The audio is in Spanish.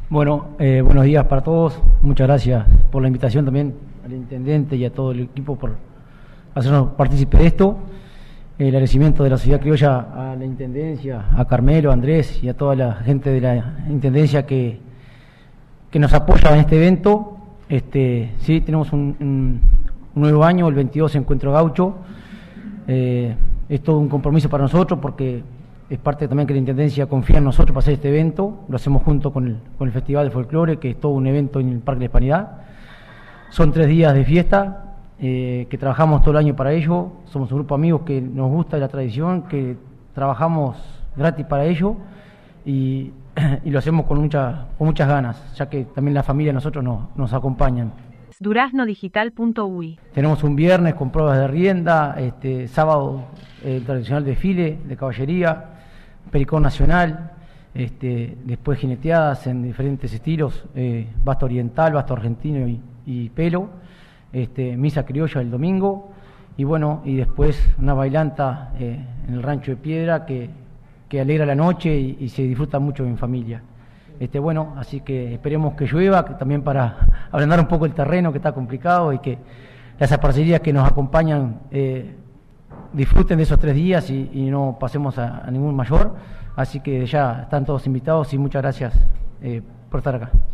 Bueno, buenos días para todos. Muchas gracias por la invitación también al intendente y a todo el equipo por hacernos partícipe de esto. El agradecimiento de la sociedad criolla a la intendencia, a Carmelo, a Andrés y a toda la gente de la intendencia que nos apoya en este evento. Sí, tenemos un nuevo año, el 22 Encuentro Gaucho. Es todo un compromiso para nosotros porque es parte también que la Intendencia confía en nosotros para hacer este evento. Lo hacemos junto con el Festival de Folclore, que es todo un evento en el Parque de la Hispanidad. Son 3 días de fiesta, que trabajamos todo el año para ello. Somos un grupo de amigos que nos gusta la tradición, que trabajamos gratis para ello y lo hacemos con muchas ganas, ya que también la familia de nosotros nos acompañan. Duraznodigital.uy. Tenemos un viernes con pruebas de rienda, sábado el tradicional desfile de caballería, pericón nacional, después jineteadas en diferentes estilos, basto oriental, basto argentino y pelo, misa criolla el domingo y bueno, y después una bailanta en el Rancho de Piedra que alegra la noche y se disfruta mucho en familia. Bueno, así que esperemos que llueva, que también para ablandar un poco el terreno que está complicado y que las parcerías que nos acompañan disfruten de esos 3 días y no pasemos a ningún mayor. Así que ya están todos invitados y muchas gracias por estar acá.